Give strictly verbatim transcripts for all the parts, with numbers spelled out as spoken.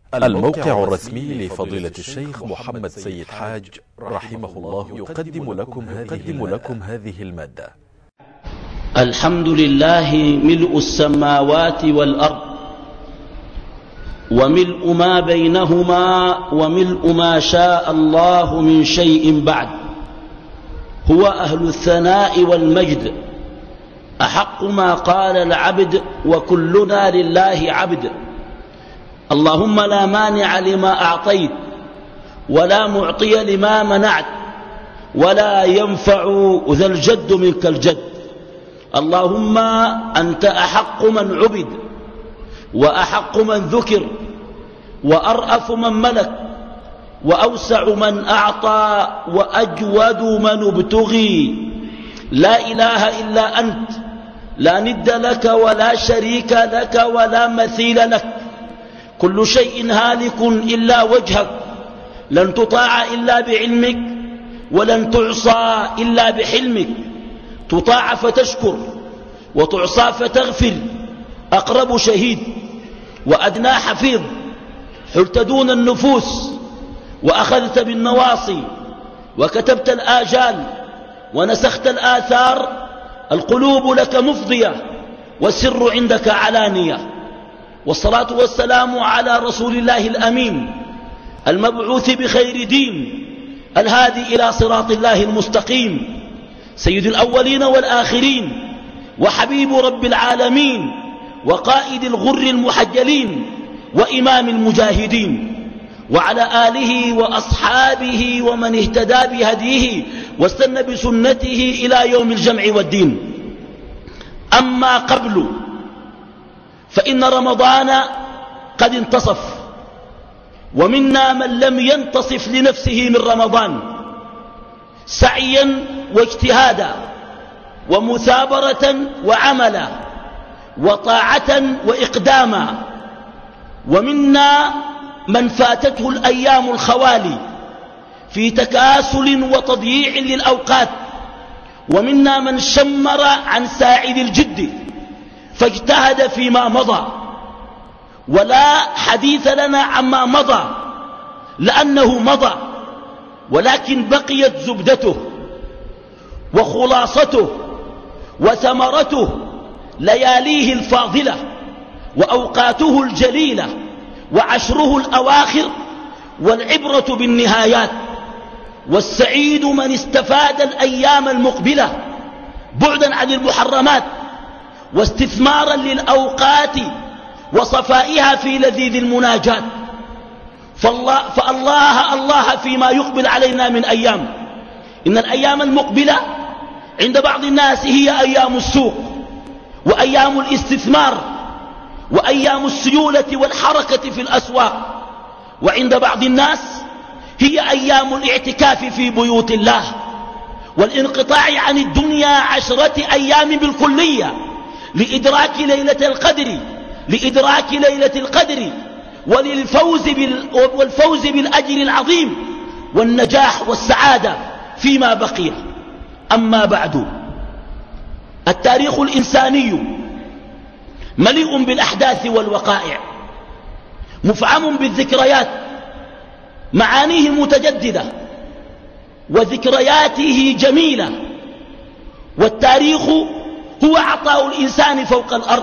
الموقع الرسمي لفضيلة الشيخ محمد سيد حاج رحمه الله يقدم لكم هذه, لكم هذه المادة. الحمد لله ملء السماوات والأرض وملء ما بينهما وملء ما شاء الله من شيء بعد. هو أهل الثناء والمجد، أحق ما قال العبد وكلنا لله عبد. اللهم لا مانع لما أعطيت ولا معطي لما منعت ولا ينفع ذا الجد منك الجد. اللهم أنت أحق من عبد وأحق من ذكر وأرأف من ملك وأوسع من أعطى وأجود من ابتغي. لا إله إلا أنت، لا ند لك ولا شريك لك ولا مثيل لك. كل شيء هالك إلا وجهك، لن تطاع إلا بعلمك ولن تعصى إلا بحلمك. تطاع فتشكر وتعصى فتغفر. أقرب شهيد وأدنى حفيظ، حلت دون النفوس وأخذت بالنواصي وكتبت الآجال ونسخت الآثار. القلوب لك مفضية والسر عندك علانية. والصلاة والسلام على رسول الله الأمين المبعوث بخير دين الهادي إلى صراط الله المستقيم، سيد الأولين والآخرين وحبيب رب العالمين وقائد الغر المحجلين وإمام المجاهدين، وعلى آله وأصحابه ومن اهتدى بهديه واستنى بسنته إلى يوم الجمع والدين. أما قبل فإن رمضان قد انتصف، ومنا من لم ينتصف لنفسه من رمضان سعيا واجتهادا ومثابرة وعملا وطاعة وإقداما. ومنا من فاتته الأيام الخوالي في تكاسل وتضييع للأوقات. ومنا من شمر عن ساعد الجد فاجتهد فيما مضى. ولا حديث لنا عما مضى لأنه مضى، ولكن بقيت زبدته وخلاصته وثمرته لياليه الفاضلة وأوقاته الجليلة وعشره الأواخر، والعبرة بالنهايات. والسعيد من استفاد الأيام المقبلة بعدا عن المحرمات واستثمارا للأوقات وصفائها في لذيذ المناجات. فالله, فالله الله فيما يقبل علينا من أيام. إن الأيام المقبلة عند بعض الناس هي أيام السوق وأيام الاستثمار وأيام السيولة والحركة في الأسواق، وعند بعض الناس هي أيام الاعتكاف في بيوت الله والانقطاع عن الدنيا عشرة أيام بالكلية لإدراك ليلة القدر لإدراك ليلة القدر وللفوز بال والفوز بالأجر العظيم والنجاح والسعادة فيما بقي. أما بعد، التاريخ الإنساني مليء بالأحداث والوقائع، مفعم بالذكريات، معانيه متجددة وذكرياته جميلة. والتاريخ هو عطاء الإنسان فوق الأرض،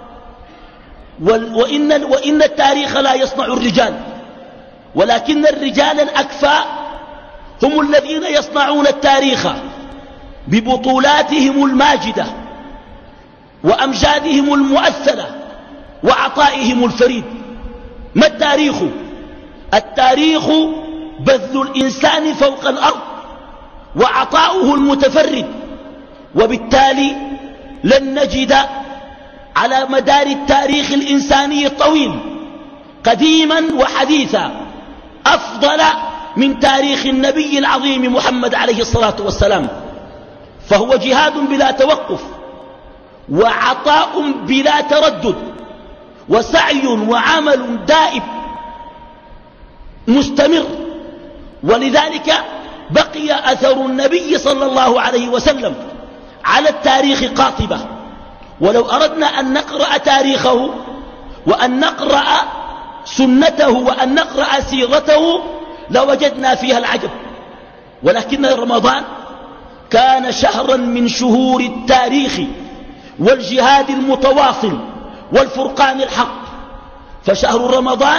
وإن, وإن التاريخ لا يصنع الرجال، ولكن الرجال الأكفاء هم الذين يصنعون التاريخ ببطولاتهم الماجدة وأمجادهم المؤثرة وعطائهم الفريد. ما التاريخ؟ التاريخ بذل الإنسان فوق الأرض وعطاؤه المتفرد. وبالتالي لن نجد على مدار التاريخ الإنساني الطويل قديما وحديثا أفضل من تاريخ النبي العظيم محمد عليه الصلاة والسلام. فهو جهاد بلا توقف وعطاء بلا تردد وسعي وعمل دائم مستمر. ولذلك بقي أثر النبي صلى الله عليه وسلم على التاريخ قاطبة. ولو أردنا أن نقرأ تاريخه وأن نقرأ سنته وأن نقرأ سيرته لوجدنا فيها العجب. ولكن رمضان كان شهرا من شهور التاريخ والجهاد المتواصل والفرقان الحق. فشهر رمضان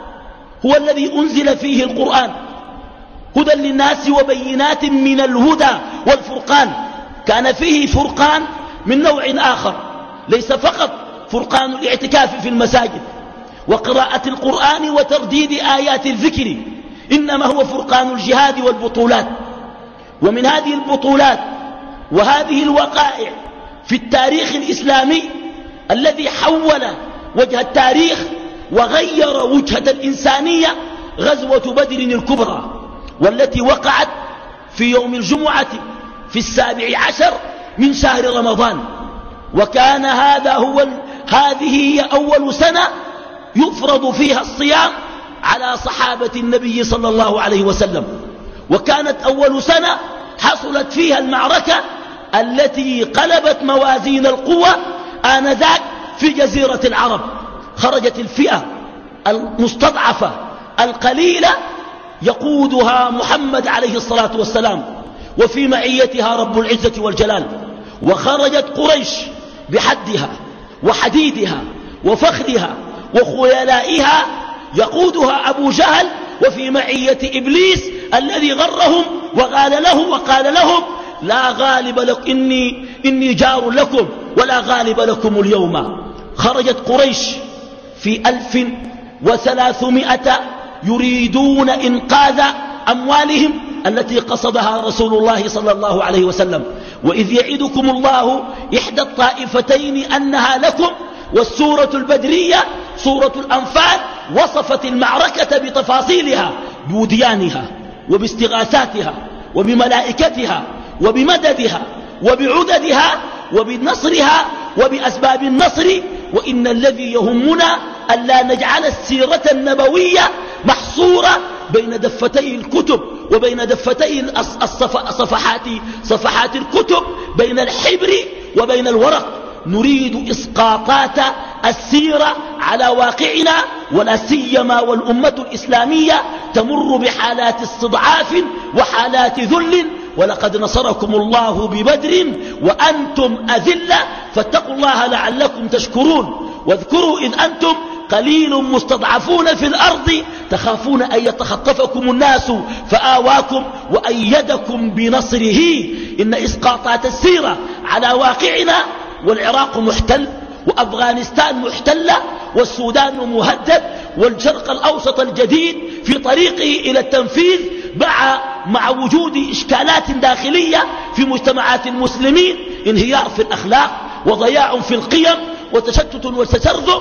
هو الذي أنزل فيه القرآن هدى للناس وبينات من الهدى والفرقان. كان فيه فرقان من نوع آخر، ليس فقط فرقان الاعتكاف في المساجد وقراءة القرآن وترديد آيات الذكر، إنما هو فرقان الجهاد والبطولات. ومن هذه البطولات وهذه الوقائع في التاريخ الإسلامي الذي حول وجه التاريخ وغير وجهة الإنسانية غزوة بدر الكبرى، والتي وقعت في يوم الجمعة في السابع عشر من شهر رمضان. وكان هذا هو هذه هي أول سنة يفرض فيها الصيام على صحابة النبي صلى الله عليه وسلم، وكانت أول سنة حصلت فيها المعركة التي قلبت موازين القوى آنذاك في جزيرة العرب. خرجت الفئة المستضعفة القليلة يقودها محمد عليه الصلاة والسلام وفي معيتها رب العزة والجلال، وخرجت قريش بحدها وحديدها وفخرها وخيلائها يقودها أبو جهل وفي معية إبليس الذي غرهم وقال له وقال لهم لا غالب لك إني, إني جار لكم ولا غالب لكم اليوم. خرجت قريش في ألف وثلاثمائة يريدون إنقاذ أموالهم التي قصدها رسول الله صلى الله عليه وسلم. وإذ يعدكم الله إحدى الطائفتين أنها لكم. والسورة البدرية سورة الأنفال وصفت المعركة بتفاصيلها بوديانها وباستغاثاتها وبملائكتها وبمددها وبعددها وبنصرها وبأسباب النصر. وإن الذي يهمنا ألا نجعل السيرة النبوية محصورة بين دفتي الكتب وبين دفتي الصفحات صفحات الكتب، بين الحبر وبين الورق. نريد إسقاطات السيرة على واقعنا، ولا سيما والأمة الإسلامية تمر بحالات استضعاف وحالات ذل. ولقد نصركم الله ببدر وأنتم أذلة فاتقوا الله لعلكم تشكرون. واذكروا إذ أنتم قليل مستضعفون في الأرض تخافون أن يتخطفكم الناس فآواكم وأيدكم بنصره. إن إسقاطات السيرة على واقعنا، والعراق محتل وأفغانستان محتلة والسودان مهدد والشرق الأوسط الجديد في طريقه إلى التنفيذ مع, مع وجود إشكالات داخلية في مجتمعات المسلمين، انهيار في الأخلاق وضياع في القيم وتشتت وتشرذم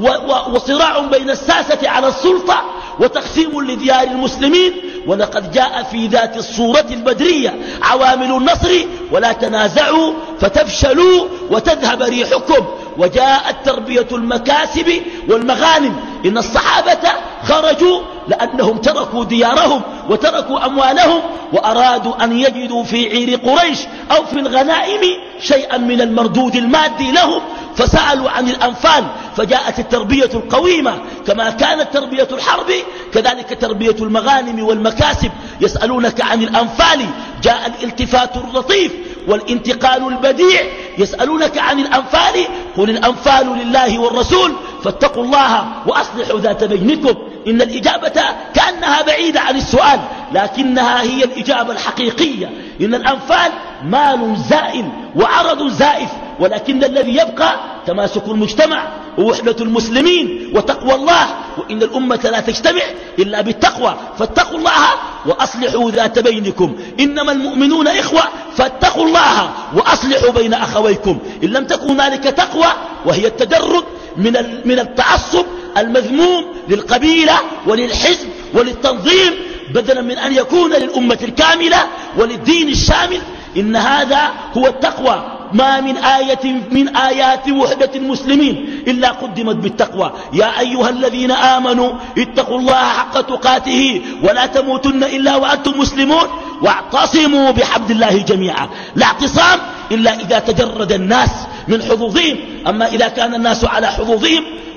وصراع بين الساسة على السلطة وتقسيم لديار المسلمين. ولقد جاء في ذات الصورة البدرية عوامل النصر ولا تنازعوا فتفشلوا وتذهب ريحكم. وجاءت تربية المكاسب والمغانم. إن الصحابة خرجوا لأنهم تركوا ديارهم وتركوا أموالهم وأرادوا أن يجدوا في عير قريش أو في الغنائم شيئا من المردود المادي لهم، فسألوا عن الأنفال. فجاءت التربية القويمة كما كانت تربية الحرب كذلك تربية المغانم والمكاسب. يسألونك عن الأنفال، جاء الالتفات اللطيف والانتقال البديع. يسألونك عن الأنفال قل الأنفال لله والرسول فاتقوا الله وأصلحوا ذات بينكم. إن الإجابة كأنها بعيدة عن السؤال لكنها هي الإجابة الحقيقية. إن الأنفال مال زائل وعرض زائف، ولكن الذي يبقى تماسك المجتمع ووحدة المسلمين وتقوى الله. وإن الأمة لا تجتمع إلا بالتقوى، فاتقوا الله وأصلحوا ذات بينكم. إنما المؤمنون إخوة فاتقوا الله وأصلحوا بين أخويكم. إن لم تكن ذلك تقوى وهي التجرد من من التعصب المذموم للقبيلة وللحزب وللتنظيم بدلا من أن يكون للأمة الكاملة وللدين الشامل. إن هذا هو التقوى. ما من آية من آيات وحدة المسلمين إلا قدمت بالتقوى. يا أيها الذين آمنوا اتقوا الله حق تقاته ولا تموتن إلا وأنتم مسلمون واعتصموا بحبل الله جميعا. لا اعتصام إلا إذا تجرد الناس من حظوظهم. أما إذا كان الناس على حظوظهم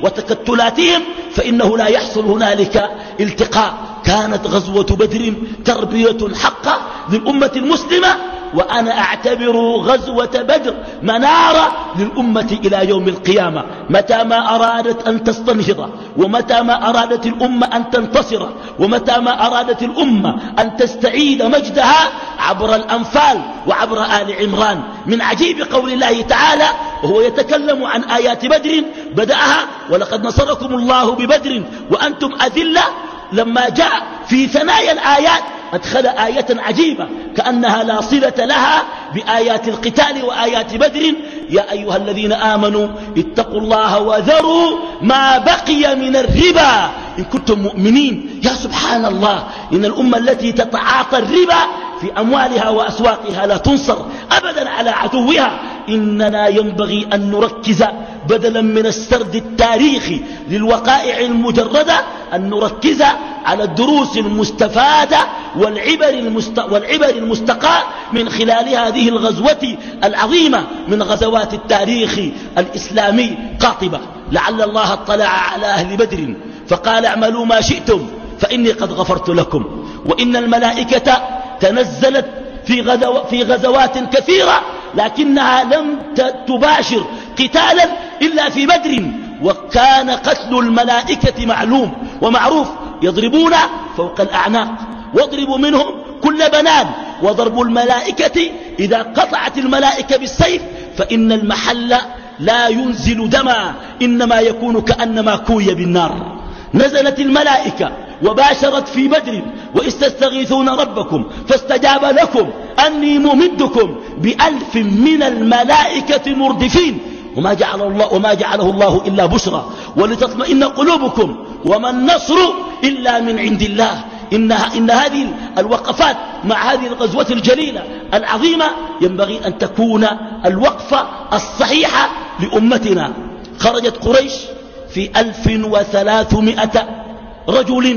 وتكتلاتهم فإنه لا يحصل هنالك التقاء. كانت غزوة بدر تربية حقة للأمة المسلمة، وأنا أعتبر غزوة بدر منارة للأمة إلى يوم القيامة. متى ما أرادت أن تستنهض، ومتى ما أرادت الأمة أن تنتصر، ومتى ما أرادت الأمة أن تستعيد مجدها عبر الأنفال وعبر آل عمران. من عجيب قول الله تعالى وهو يتكلم عن آيات بدر بدأها ولقد نصركم الله ببدر وأنتم أذلة، لما جاء في ثنايا الآيات أدخل آية عجيبة كأنها لا صلة لها بآيات القتال وآيات بدر: يا أيها الذين آمنوا اتقوا الله وذروا ما بقي من الربا إن كنتم مؤمنين. يا سبحان الله، إن الأمة التي تتعاطى الربا في أموالها وأسواقها لا تنصر أبدا على عدوها. إننا ينبغي أن نركز بدلا من السرد التاريخي للوقائع المجردة، أن نركز على الدروس المستفادة والعبر, المست... والعبر المستقاة من خلال هذه الغزوة العظيمة من غزوات التاريخ الإسلامي قاطبة. لعل الله اطلع على أهل بدر فقال: اعملوا ما شئتم فإني قد غفرت لكم. وإن الملائكة تنزلت في, غزو... في غزوات كثيرة لكنها لم تباشر قتالا إلا في بدر، وكان قتل الملائكة معلوم ومعروف: يضربون فوق الأعناق، واضربوا منهم كل بنان. وضرب الملائكة إذا قطعت الملائكة بالسيف فإن المحل لا ينزل دما، إنما يكون كأنما كوي بالنار. نزلت الملائكة وباشرت في بدر: وإذ تستغيثون ربكم فاستجاب لكم أني ممدكم بألف من الملائكة مردفين وما جعل الله وما جعله الله إلا بشرى ولتطمئن قلوبكم وما النصر إلا من عند الله. إنها إن هذه الوقفات مع هذه الغزوة الجليلة العظيمة ينبغي أن تكون الوقفة الصحيحة لأمتنا. خرجت قريش في ألف وثلاثمائة رجل،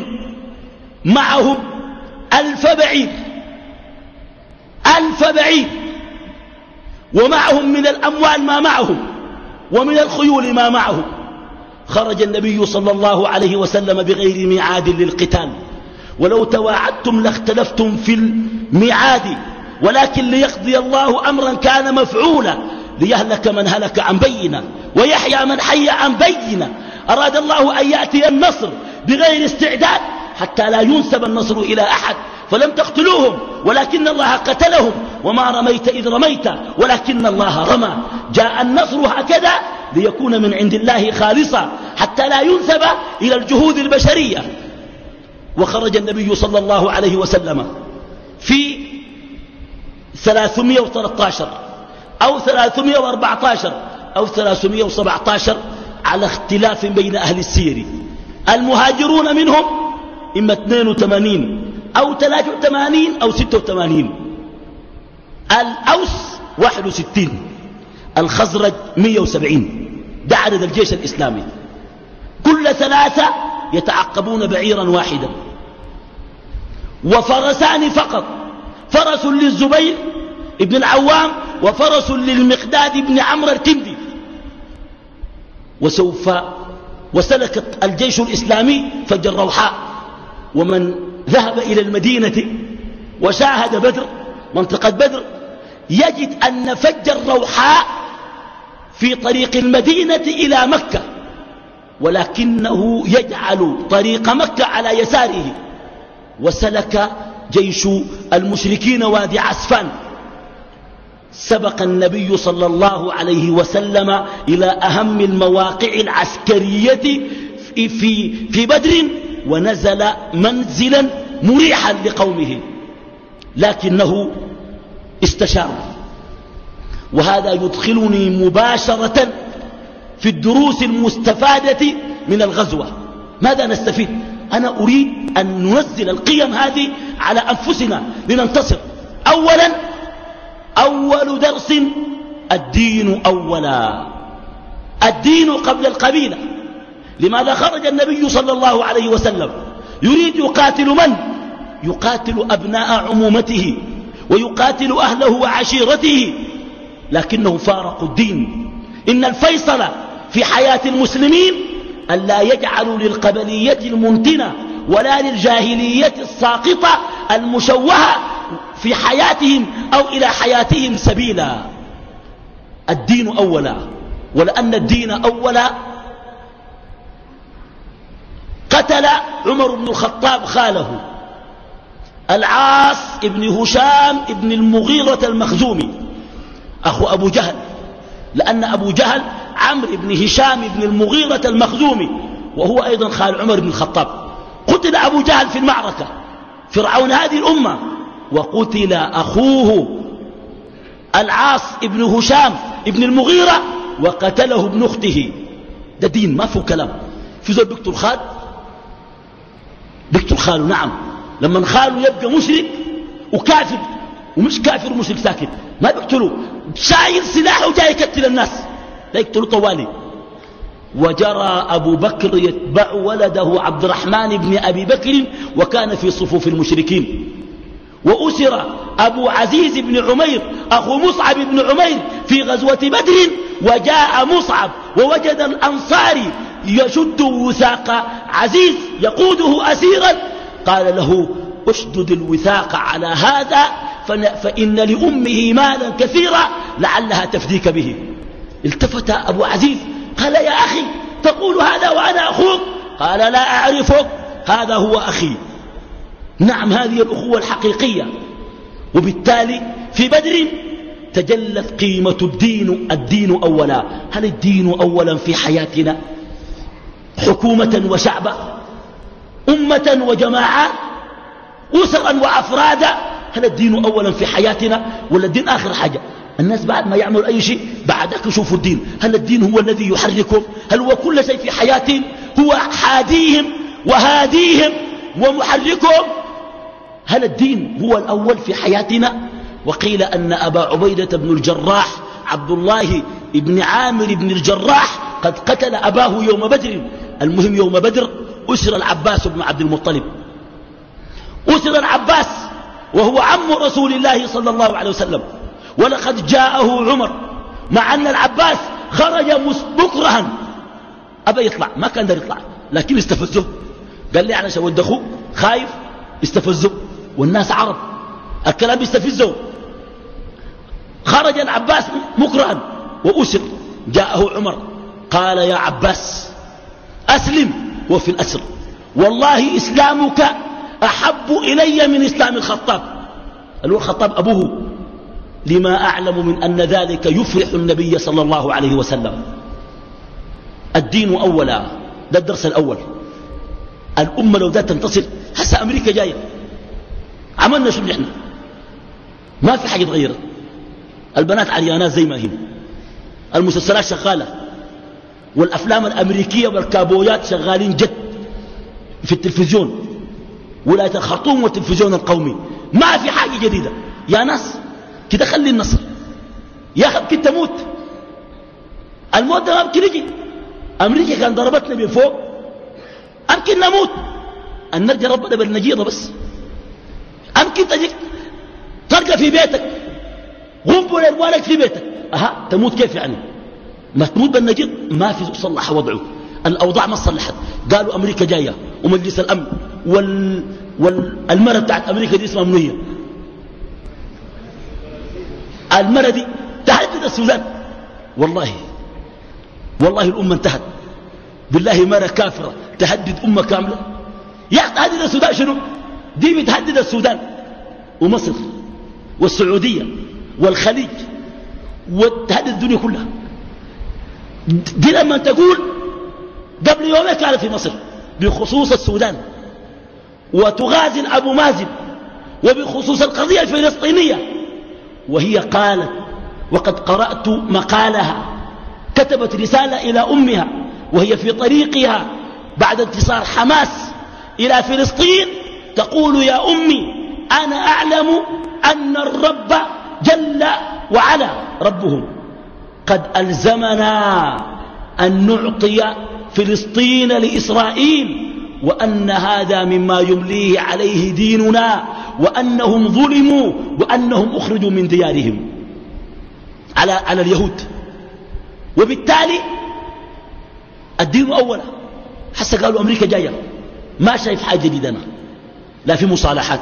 معهم ألف بعير ألف بعير ومعهم من الأموال ما معهم ومن الخيول ما معهم. خرج النبي صلى الله عليه وسلم بغير ميعاد للقتال، ولو تواعدتم لاختلفتم في الميعاد، ولكن ليقضي الله أمرا كان مفعولا ليهلك من هلك عن بينة ويحيى من حي عن بينة. أراد الله أن يأتي النصر بغير استعداد حتى لا ينسب النصر إلى أحد، فلم تقتلوهم ولكن الله قتلهم. وما رميت إذ رميت ولكن الله رمى. جاء النصر هكذا ليكون من عند الله خالصا حتى لا ينسب إلى الجهود البشرية. وخرج النبي صلى الله عليه وسلم في ثلاثمائة وثلاثة عشر أو ثلاثمائة وأربعة عشر أو ثلاثمائة وسبعة عشر على اختلاف بين أهل السير. المهاجرون منهم إما اثنين وثمانين أو ثلاثة وثمانين أو ستة وثمانين، الأوس واحد وستين، الخزرج مئة وسبعين. ده عدد الجيش الإسلامي. كل ثلاثة يتعقبون بعيرا واحدا، وفرسان فقط: فرس للزبير ابن العوام وفرس للمقداد بن عمرو الكندي. وسوف وسلك الجيش الإسلامي فج الروحاء. ومن ذهب إلى المدينة وشاهد بدر منطقة بدر يجد أن فج الروحاء في طريق المدينة إلى مكة، ولكنه يجعل طريق مكة على يساره. وسلك جيش المشركين وادي عسفان. سبق النبي صلى الله عليه وسلم إلى أهم المواقع العسكرية في, في, في بدر، ونزل منزلا مريحا لقومه، لكنه استشار. وهذا يدخلني مباشرة في الدروس المستفادة من الغزوة. ماذا نستفيد؟ أنا أريد أن ننزل القيم هذه على أنفسنا لننتصر. أولا، أول درس: الدين أولا، الدين قبل القبيلة. لماذا خرج النبي صلى الله عليه وسلم يريد يقاتل من؟ يقاتل أبناء عمومته ويقاتل أهله وعشيرته، لكنه فارق الدين. إن الفيصل في حياة المسلمين ألا يجعلوا للقبلية المنتنة ولا للجاهلية الساقطة المشوهة في حياتهم أو إلى حياتهم سبيلا. الدين أولا، ولأن الدين أولا قتل عمر بن الخطاب خاله العاص ابن هشام ابن المغيرة المخزومي أخو أبو جهل، لأن أبو جهل عمرو بن هشام بن المغيرة المخزومي وهو أيضا خال عمر بن الخطاب. قتل أبو جهل في المعركة، فرعون هذه الأمة، وقتل أخوه العاص ابن هشام ابن المغيرة وقتله ابن أخته. ده دين ما فيه كلام. في زول بيقتل خال بيقتل خاله، نعم، لما خاله يبقى مشرك وكافر ومش كافر ومشرك ساكت ما بيقتلوا، شايل سلاحه وجاي يقتل الناس لا يقتلوا طوالي. وجرى أبو بكر يتبع ولده عبد الرحمن بن أبي بكر وكان في صفوف المشركين. وأسر أبو عزيز بن عمير أخو مصعب بن عمير في غزوة بدر، وجاء مصعب ووجد الأنصاري يشد وثاق عزيز يقوده أسيرا، قال له اشدد الوثاق على هذا فإن لأمه مالا كثيرا لعلها تفديك به. التفت أبو عزيز قال يا أخي تقول هذا وأنا أخوك؟ قال لا أعرفك، هذا هو أخي. نعم، هذه الأخوة الحقيقية. وبالتالي في بدر تجلت قيمة الدين. الدين أولا. هل الدين أولا في حياتنا حكومة وشعبا، أمة وجماعات، أسرا وأفرادا؟ هل الدين أولا في حياتنا ولا الدين آخر حاجة؟ الناس بعد ما يعملوا أي شيء بعدك يشوفوا الدين. هل الدين هو الذي يحركهم؟ هل هو كل شيء في حياتهم؟ هو حاديهم وهاديهم ومحركهم؟ هل الدين هو الأول في حياتنا؟ وقيل أن أبا عبيدة بن الجراح عبد الله بن عامر بن الجراح قد قتل أباه يوم بدر. المهم يوم بدر أسر العباس بن عبد المطلب، أسر العباس وهو عم رسول الله صلى الله عليه وسلم. ولقد جاءه عمر مع أن العباس خرج مكرها أبا يطلع، ما كان دار يطلع، لكن استفزه، قال لي علشان ودخوه خايف، استفزه، والناس عرب الكلام يستفزه. خرج العباس مكرها وأسر. جاءه عمر قال يا عباس أسلم وفي الأسر، والله إسلامك أحب إلي من إسلام الخطاب. قالوا الخطاب أبوه، لما أعلم من أن ذلك يفرح النبي صلى الله عليه وسلم. الدين أولا، ده الدرس الأول. الأمة لو ذات تنتصر، هسه أمريكا جاية، عملنا شو نحن؟ ما في حاجة تغيرت. البنات عريانات زي ما هي، المسلسلات شغالة، والأفلام الأمريكية والكابويات شغالين جد في التلفزيون، ولاية الخرطوم والتلفزيون القومي. ما في حاجة جديدة يا ناس. كده خلي النصر يا أخي، يمكن تموت. الموت ده ما يمكن يجي. أمريكا كان ضربتنا من فوق، يمكن نموت، أن نرجع ربنا بالنجيضة بس. يمكن تجيك ترجع في بيتك، غنبوا لإخوانك في بيتك، أها تموت كيف يعني؟ ما تموت بالنجيض. ما في صلح وضعه، الأوضاع ما صلحت. قالوا أمريكا جاية ومجلس الأمن وال... والمرة بتاعت أمريكا دي اسمها منية. المرة دي تهدد السودان. والله والله الأمة انتهت. بالله مرة كافرة تهدد أمة كاملة. يا تهدد السودان شنو؟ دي بتهدد السودان ومصر والسعودية والخليج وتهدد الدنيا كلها. دي لما تقول قبل يومين كانت في مصر بخصوص السودان، وتغازل أبو مازن وبخصوص القضية الفلسطينية، وهي قالت وقد قرأت مقالها، كتبت رسالة إلى أمها وهي في طريقها بعد انتصار حماس إلى فلسطين، تقول يا أمي أنا أعلم أن الرب جل وعلا ربهم قد ألزمنا أن نعطي فلسطين لإسرائيل، وأن هذا مما يمليه عليه ديننا، وأنهم ظلموا وأنهم أخرجوا من ديارهم على, على اليهود. وبالتالي الدين أولا. حتى قالوا أمريكا جاية. ما شايف حاجة جديدة أنا، لا في مصالحات،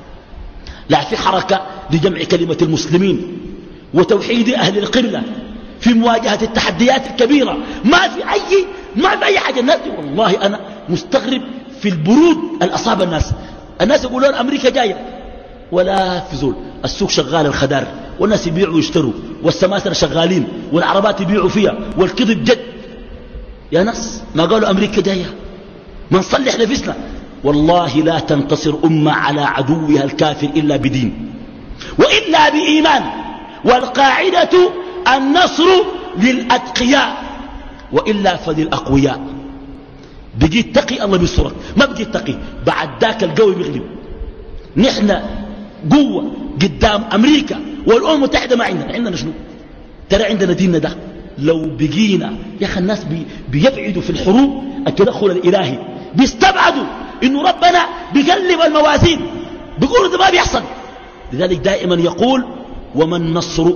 لا في حركة لجمع كلمة المسلمين وتوحيد أهل القبلة في مواجهة التحديات الكبيرة. ما في أي ما في أي حاجة. الناس والله أنا مستغرب في البرود الأصاب الناس. الناس يقولون أمريكا جاية ولا في زول. السوق شغال الخدار والناس يبيعوا ويشتروا والسماسرة شغالين والعربات يبيعوا فيها والكذب جد. يا ناس ما قالوا أمريكا جاية؟ ما نصلح نفسنا. والله لا تنتصر أمة على عدوها الكافر إلا بدين وإلا بإيمان. والقاعدة النصر للأتقياء وإلا فللأقوياء. بجيت تقي الله بيصرك، ما بجيت تقي بعد ذاك القوي بيغلب. نحن قوة قدام أمريكا والأمم المتحدة ما عندنا. عندنا شنو؟ ترى عندنا ديننا ده. لو بقينا يا أخي الناس بي بيبعدوا في الحروب التدخل الإلهي، بيستبعدوا إنه ربنا بيقلب الموازين، بيقولوا ده ما بيحصل. لذلك دائما يقول وما النصر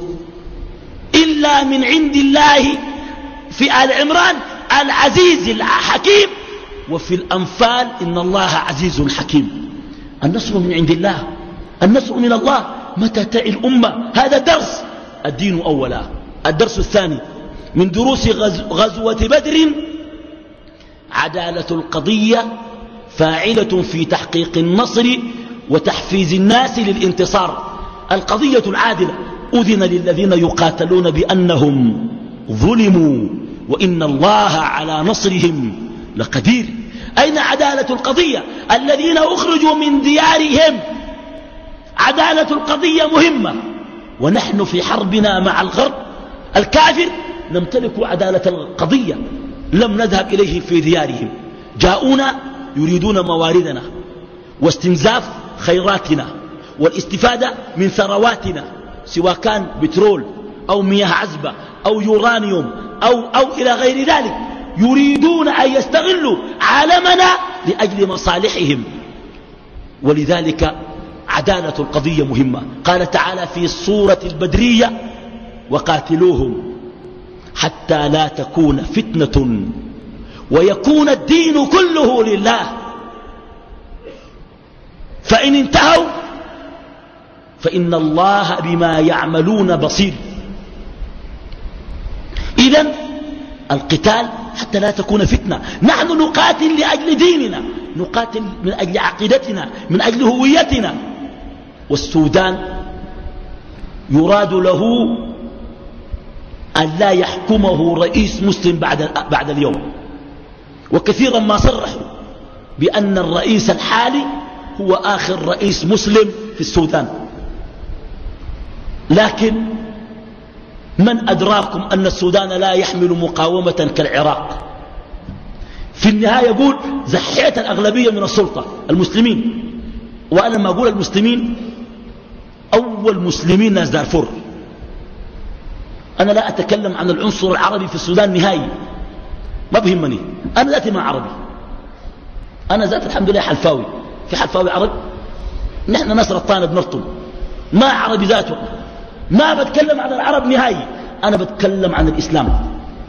إلا من عند الله في آل عمران العزيز الحكيم، وفي الأنفال إن الله عزيز حكيم. النصر من عند الله، النصر من الله. متى تعي الأمة؟ هذا درس. الدين أولا. الدرس الثاني من دروس غزوة بدر عدالة القضية فاعلة في تحقيق النصر وتحفيز الناس للانتصار. القضية العادلة. أذن للذين يقاتلون بأنهم ظلموا وإن الله على نصرهم لقدير. أين عدالة القضية؟ الذين أخرجوا من ديارهم. عدالة القضية مهمة، ونحن في حربنا مع الغرب الكافر نمتلك عدالة القضية. لم نذهب إليه في ديارهم، جاءونا يريدون مواردنا واستنزاف خيراتنا والاستفادة من ثرواتنا، سواء كان بترول أو مياه عذبة أو يورانيوم أو, أو إلى غير ذلك. يريدون أن يستغلوا عالمنا لأجل مصالحهم. ولذلك عدالة القضية مهمة. قال تعالى في السورة البدرية وقاتلوهم حتى لا تكون فتنة ويكون الدين كله لله فإن انتهوا فإن الله بما يعملون بصير. إذن القتال حتى لا تكون فتنة. نحن نقاتل لأجل ديننا، نقاتل من أجل عقيدتنا، من أجل هويتنا. والسودان يراد له أن لا يحكمه رئيس مسلم بعد, بعد اليوم. وكثيرا ما صرحوا بأن الرئيس الحالي هو آخر رئيس مسلم في السودان. لكن من أدراكم أن السودان لا يحمل مقاومة كالعراق؟ في النهاية يقول زحيت الأغلبية من السلطة المسلمين. وأنا لما أقول المسلمين أول مسلمين ناس دارفور. أنا لا أتكلم عن العنصر العربي في السودان نهائي، ما بهمني. أنا ذاتي ما عربي، أنا ذات الحمد لله حلفاوي. في حلفاوي عرب؟ نحن ناس رطانة بنرطم، ما عربي ذاته. ما بتكلم عن العرب نهائي، أنا بتكلم عن الإسلام.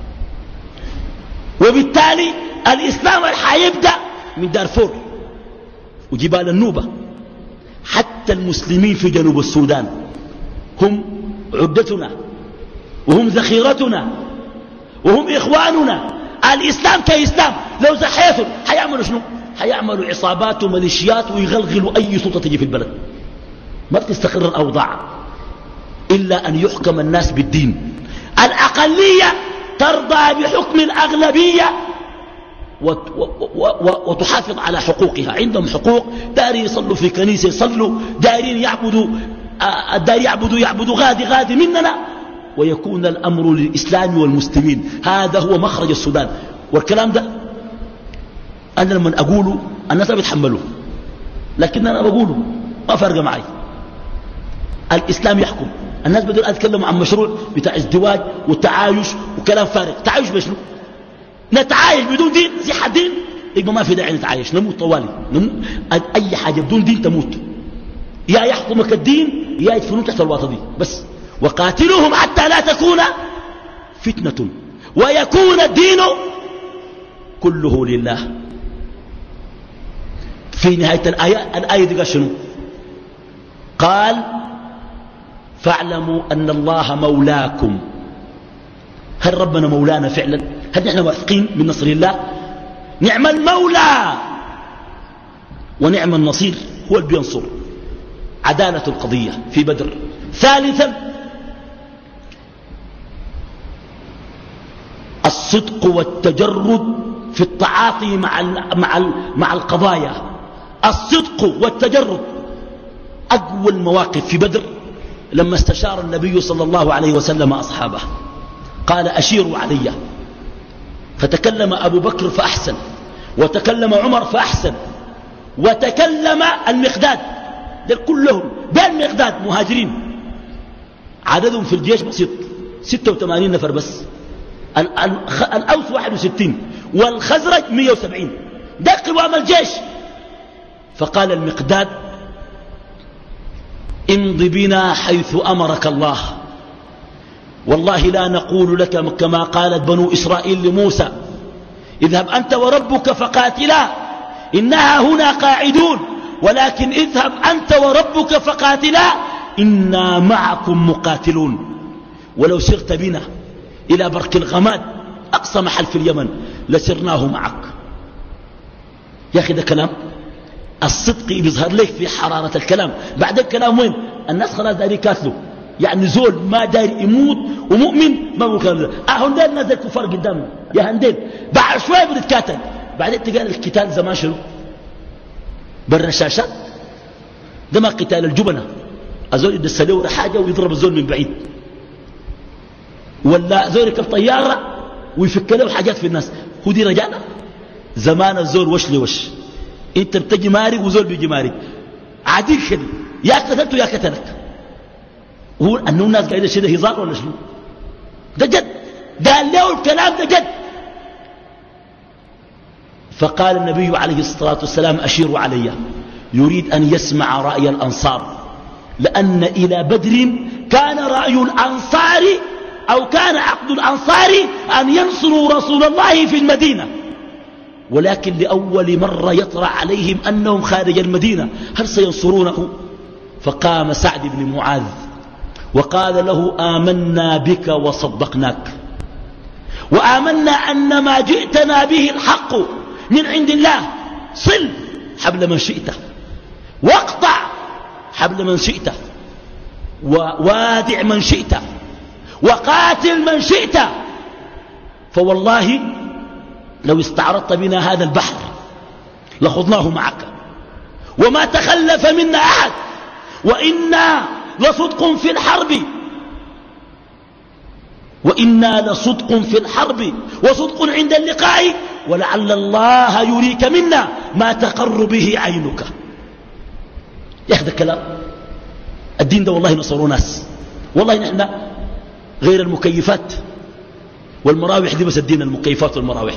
وبالتالي الإسلام حيبدأ من دارفور وجبال النوبة. حتى المسلمين في جنوب السودان هم عدتنا وهم ذخيرتنا وهم إخواننا. الإسلام كإسلام لو زحيتوا حيعملوا شنو؟ حيعملوا عصابات وميليشيات ويغلغلوا أي سلطة تجي في البلد. ما بتستقر الأوضاع إلا أن يحكم الناس بالدين. الأقلية ترضى بحكم الأغلبية وتحافظ على حقوقها. عندهم حقوق، دارين يصلوا في كنيسة يصلوا، دارين يعبدوا الدار يعبدوا يعبدوا غادي غادي مننا، ويكون الأمر للإسلام والمسلمين. هذا هو مخرج السودان. والكلام ده أنا لما أقوله الناس بيتحملوا، لكن أنا بقوله ما فرق معي. الإسلام يحكم. الناس بدون أتكلموا عن مشروع بتاع ازدواج والتعايش وكلام فارغ. تعايش بشنو؟ نتعايش بدون دين زي حد دين يبقى ما في داعي نتعايش، نموت طوالي. نموت. أي حاجة بدون دين تموت. يا يحكمك الدين يا يدفنون تحت الواطة دي بس. وقاتلوهم حتى لا تكون فتنة ويكون الدين كله لله. في نهاية الآية الآية دي قال شنو؟ قال فاعلموا أن الله مولاكم. هل ربنا مولانا فعلا؟ هل نحن واثقين من نصر الله؟ نعم المولى ونعم النصير، هو اللي بينصر. عدالة القضية في بدر. ثالثا الصدق والتجرد في التعاطي مع مع مع القضايا. الصدق والتجرد. أقوى المواقف في بدر لما استشار النبي صلى الله عليه وسلم أصحابه، قال أشيروا علي، فتكلم أبو بكر فأحسن، وتكلم عمر فأحسن، وتكلم المقداد. دول كلهم بين مقداد مهاجرين، عددهم في الجيش بسيط ستة وثمانين نفر بس، الأوس واحد وستين والخزرج مئة وسبعين، ده قوام الجيش. فقال المقداد امض بنا حيث أمرك الله، والله لا نقول لك كما قالت بنو إسرائيل لموسى اذهب أنت وربك فقاتلا إنها هنا قاعدون، ولكن اذهب أنت وربك فقاتلا إنا معكم مقاتلون، ولو سرت بنا إلى برك الغماد أقصى محل في اليمن لسرناه معك. يا أخي ده كلام الصدق بيظهر لك في حرارة الكلام. بعد الكلام وين؟ الناس خلاص داري كاتلوا، يعني زول ما داري يموت ومؤمن ما ممكن. اه هنديل نازل كفار قدامنا يا هنديل، بعد شوية بنتكاتل. بعدين تلقى القتال زمان شنو؟ بالرشاشات. ده ما قتال الجبنة، الزول يدس له حاجة ويضرب الزول من بعيد، ولا زول يركب طيارة ويفك له حاجات في الناس. هو دي رجالة؟ زمان الزول وش لوش، انت بتجي مارق وزول بيجي مارق عادي كده، يا قتلته يا قتلك. هو انه الناس قاعده شده هزار ولا شنو؟ ده جد، قال له الكلام ده جد. فقال النبي عليه الصلاة والسلام أشيروا علي، يريد أن يسمع رأي الأنصار، لأن إلى بدر كان رأي الأنصار أو كان عقد الأنصار أن ينصروا رسول الله في المدينة، ولكن لأول مرة يطرأ عليهم أنهم خارج المدينة هل سينصرونه؟ فقام سعد بن معاذ وقال له آمنا بك وصدقناك، وآمنا أن ما جئتنا به الحق من عند الله، صل حبل من شئت واقطع حبل من شئت ووادع من شئت وقاتل من شئت، فوالله لو استعرضت بنا هذا البحر لخضناه معك وما تخلف منا أحد، وإنا لصدق في الحرب وإنا لصدق في الحرب وصدق عند اللقاء، ولعل الله يريك منا ما تقر به عينك. ياخذ الكلام. الدين ده والله نصروا ناس، والله نحن غير المكيفات والمراوح دي، بس الدين المكيفات والمراوح،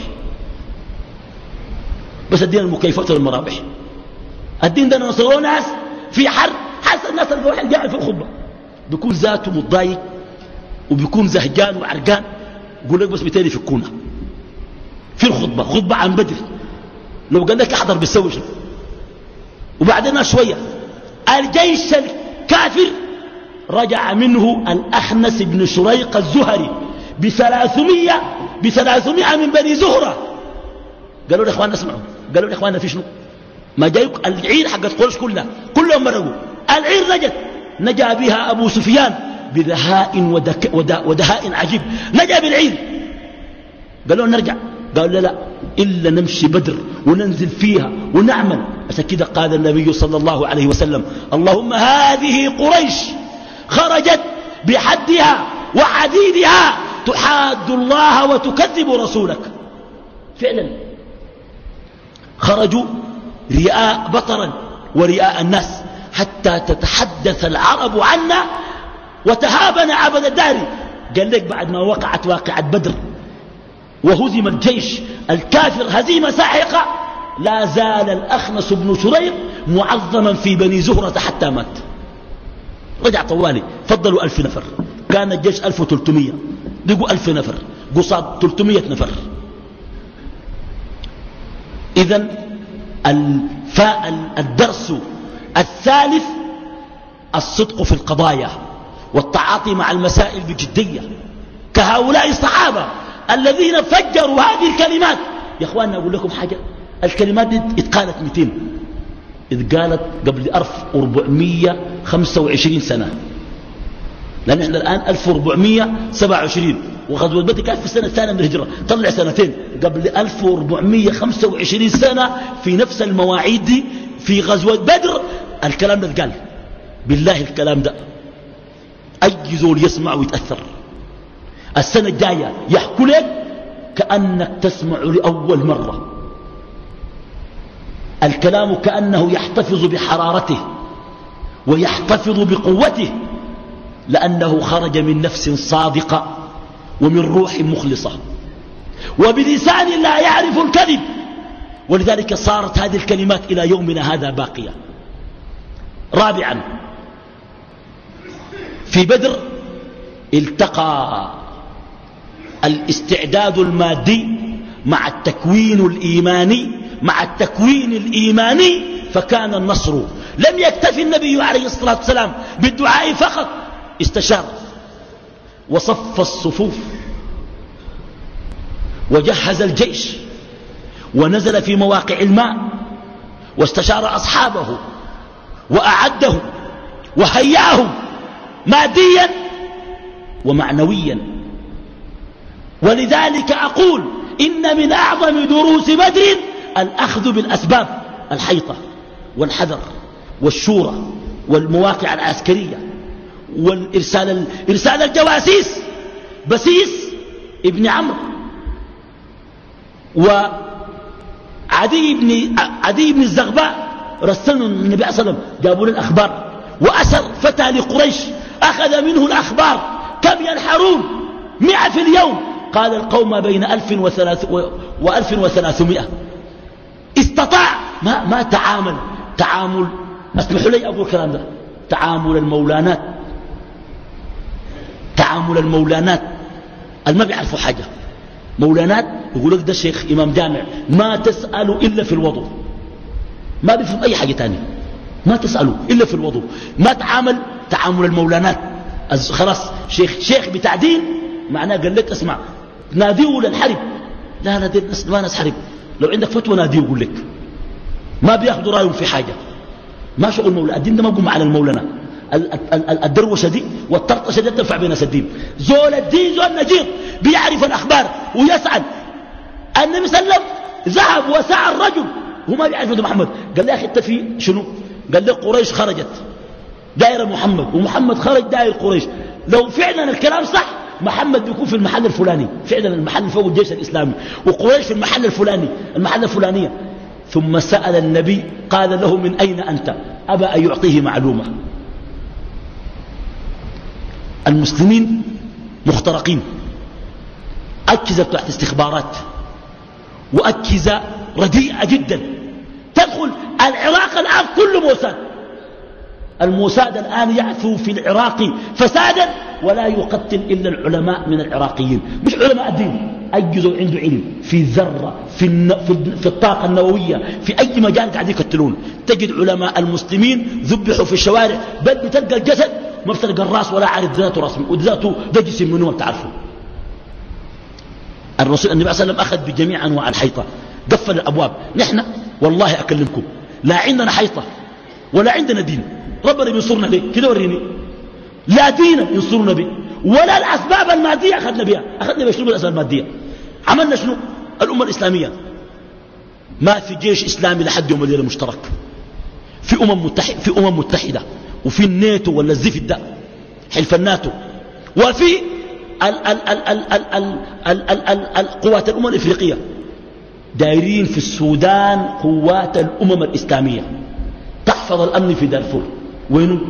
بس الدين المكيفات والمراوح. الدين ده نصروا ناس في حر. حسن الناس اللي واحد قاعد في الخطبه بيكون ذاته متضايق وبيكون زهجان وعرقان، يقول لك بس بتاني يفكونا في الخطبه، خطبه عن بدر، لو قال لك احضر بتسوي شنو؟ وبعدين شويه الجيش الكافر رجع منه الأخنس بن شريق الزهري بثلاثمية بثلاثمائة من بني زهرة. قالوا يا اخواننا اسمعوا، قالوا يا اخواننا في شنو؟ ما جاي العير حقت قريش كلها كلهم مرقوا، العير نجت، نجا بها أبو سفيان بدهاء ودك وده ودهاء عجيب، نجا بالعير. قالوا نرجع، قالوا لا لا إلا نمشي بدر وننزل فيها ونعمل. عشان كده قال النبي صلى الله عليه وسلم اللهم هذه قريش خرجت بحدها وعديدها تحاد الله وتكذب رسولك. فعلا خرجوا رياء بطرا ورياء الناس حتى تتحدث العرب عنا وتهابنا عبد الدار. قال لك بعد ما وقعت واقعة بدر وهزم الجيش الكافر هزيمة ساحقة، لا زال الأخنس بن شريق معظما في بني زهرة حتى مات. رجع طوالي، فضلوا ألف نفر، كان الجيش ألف وثلاثمائة، لقوا ألف نفر قصاد ثلاثمائة نفر. إذن الدرس الثالث الصدق في القضايا والتعاطي مع المسائل بجدية كهؤلاء الصحابة الذين فجروا هذه الكلمات. يا أخواننا أقول لكم حاجة، الكلمات دي اتقالت مئتين، اتقالت قبل ألف وأربعمئة وخمسة وعشرين سنة، لأن احنا الآن ألف وأربعمئة وسبعة وعشرين وغزوة بدر كانت في السنة الثانية من الهجرة، طلع سنتين. قبل ألف وأربعمئة وخمسة وعشرين سنة في نفس المواعيد دي في غزوة بدر الكلام ده قال. بالله الكلام ده أي زول يسمع ويتأثر. السنة الجاية يحكوا لك كأنك تسمع لأول مرة. الكلام كأنه يحتفظ بحرارته ويحتفظ بقوته، لأنه خرج من نفس صادقة ومن روح مخلصة وبلسان لا يعرف الكذب. ولذلك صارت هذه الكلمات إلى يومنا هذا باقية. رابعا، في بدر التقى الاستعداد المادي مع التكوين الإيماني مع التكوين الإيماني فكان النصر. لم يكتفي النبي عليه الصلاة والسلام بالدعاء فقط، استشار وصف الصفوف وجهز الجيش ونزل في مواقع الماء واستشار أصحابه وأعدهم وهيأهم ماديا ومعنويا. ولذلك أقول إن من أعظم دروس بدر الأخذ بالأسباب، الحيطة والحذر والشورى والمواقع العسكرية والإرسال إرسال الجواسيس. بسيس ابن عمرو وعدي بن عدي بن الزغباء رسلوا النبي صلى الله عليه وسلم، جابوا له الأخبار. وأسر فتى لقريش أخذ منه الأخبار. كم ينحرون؟ مئة في اليوم. قال القوم بين ألف وألف وثلاثمائة. استطاع ما, ما تعامل تعامل اسمحوا لي أقول الكلام ده، تعامل المولانات تعامل المولانات اللي ما بيعرفوا حاجة. مولانات يقول لك ده شيخ إمام جامع، ما تسألوا إلا في الوضوء، ما بيفهم أي حاجة تانية، ما تسألوا إلا في الوضوء. ما تعامل تعامل المولانات. خلاص شيخ شيخ بتاع دين معناه قال لك اسمع ناديه للحرب، لا لا دي ما ناس حرب، لو عندك فتوى ناديه يقول لك، ما بياخذوا رايهم في حاجة. ما شغل المولى الدين ده ما بقوم على المولنا. الدروشة دي والطرطشة دي تنفع بين الدين. زول الدين زول نجير بيعرف الأخبار ويسأل. النبي صلى الله عليه وسلم ذهب وسعى الرجل وما بيعرف ده محمد. قال لي يا أخي أنت في شنو؟ قال لي قريش خرجت دائرة محمد ومحمد خرج دائر قريش. لو فعلا الكلام صح محمد بيكون في المحل الفلاني، فعلا المحل فوق الجيش الإسلامي، وقريش في المحل الفلاني المحل الفلانية. ثم سأل النبي قال له من أين أنت؟ أبى أن يعطيه معلومة. المسلمين مخترقين، أجهزة تحت استخبارات وأجهزة رديئة جدا تدخل العراق الآن كله موساد. الموساد الآن يعثو في العراق فسادا ولا يقتل إلا العلماء من العراقيين، مش علماء الدين، أجهزة عنده علم في الذرة في, الن... في, ال... في الطاقة النووية في أي مجال قاعد يقتلون. تجد علماء المسلمين ذبحوا في الشوارع، بل بتلقى الجسد ما بتلقى الراس ولا عارف ذاته راس وذاته ده جسم منه ما بتعرفه. الرسول النبي صلى الله عليه وسلم أخذ بجميع أنواع الحيطة، قفل الأبواب. نحن والله أكلمكم لا عندنا حيطة ولا عندنا دين. ربنا بينصرنا به كده وريني، لا دين ينصرنا به ولا الأسباب المادية أخذنا بها. أخذنا بها شنو بالأسباب المادية؟ عملنا شنو؟ الأمة الإسلامية ما في جيش إسلامي لحد يوم الليلة مشترك، في أمم متحدة في أمم متحدة وفي الناتو ولا الزفت ده حلف الناتو، وفي قوات الأمم الإفريقية. دايرين في السودان قوات الأمم الإسلامية تحفظ الأمن في دارفور. وينه؟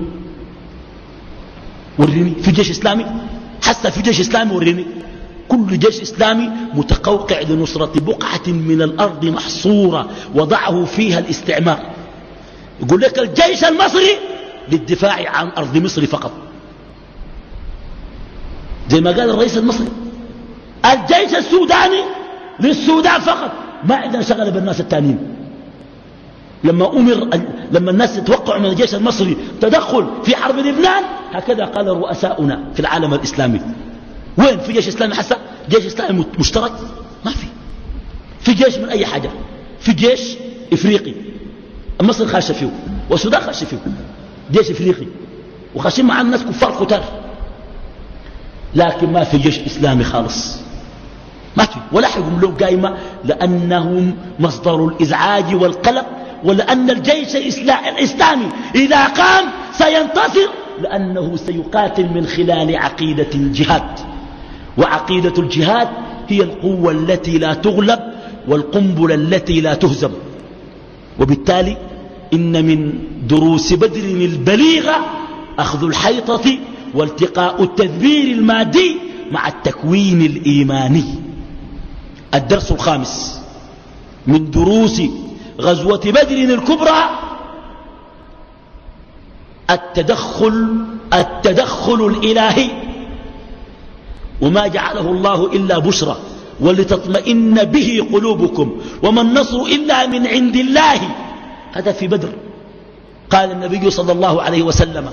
وريني في جيش إسلامي، حتى في جيش إسلامي وريني. كل جيش إسلامي متقوقع لنصرة بقعة من الأرض محصورة وضعه فيها الاستعمار. يقول لك الجيش المصري للدفاع عن أرض مصر فقط، زي ما قال الرئيس المصري. الجيش السوداني للسودان فقط، ما عندنا شغل بالناس التانيين. لما أمر لما الناس يتوقعوا من الجيش المصري تدخل في حرب لبنان، هكذا قال رؤساؤنا في العالم الإسلامي. وين في جيش إسلامي حسا؟ جيش إسلامي مشترك؟ ما في. في جيش من أي حاجة، في جيش إفريقي مصر خاشة فيه والسودان خاشة فيه، جيش إفريقي وخاشين مع الناس كفار كتار، لكن ما في جيش إسلامي خالص، ما في ولا حكم له قائمة، لأنهم مصدر الإزعاج والقلق، ولأن الجيش الإسلامي إذا قام سينتصر، لأنه سيقاتل من خلال عقيدة الجهاد، وعقيدة الجهاد هي القوة التي لا تغلب والقنبلة التي لا تهزم. وبالتالي إن من دروس بدر البليغة أخذ الحيطة والتقاء التدبير المادي مع التكوين الإيماني. الدرس الخامس من دروس غزوة بدر الكبرى التدخل التدخل الإلهي، وما جعله الله إلا بشرى ولتطمئن به قلوبكم وما النصر إلا من عند الله. هذا في بدر. قال النبي صلى الله عليه وسلم: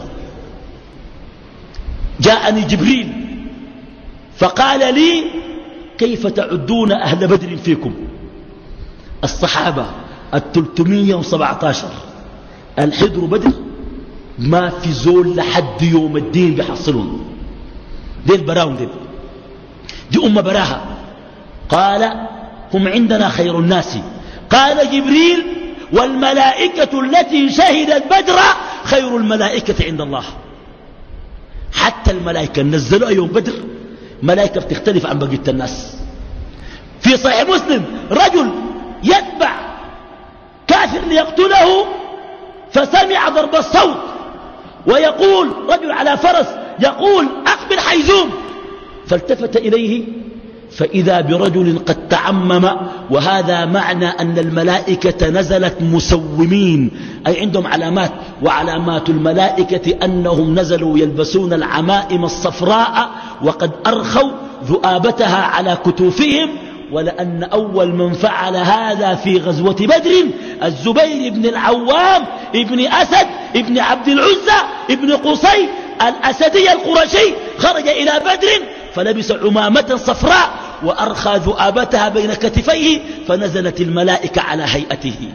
جاءني جبريل فقال لي: كيف تعدون أهل بدر فيكم؟ الصحابة الثلاثمية وسبعة عشر الحضر بدر ما في زول لحد يوم الدين بيحصلون، دي البراون دي, دي أمة براها. قال: هم عندنا خير الناس. قال جبريل: والملائكة التي شهدت بدر خير الملائكة عند الله. حتى الملائكة نزلوا يوم بدر ملائكة بتختلف عن بقية الناس. في صحيح مسلم رجل يتبع كافر ليقتله فسمع ضرب الصوت ويقول رجل على فرس يقول: أقبل حيزوم، فالتفت إليه فإذا برجل قد تعمم. وهذا معنى أن الملائكة نزلت مسومين، أي عندهم علامات، وعلامات الملائكة أنهم نزلوا يلبسون العمائم الصفراء وقد أرخوا ذؤابتها على كتوفهم. ولأن أول من فعل هذا في غزوة بدر الزبير بن العوام ابن أسد ابن عبد العزى ابن قصي الأسدي القرشي خرج إلى بدر فلبس عمامة صفراء وأرخى ذؤابتها بين كتفيه، فنزلت الملائكة على هيئته.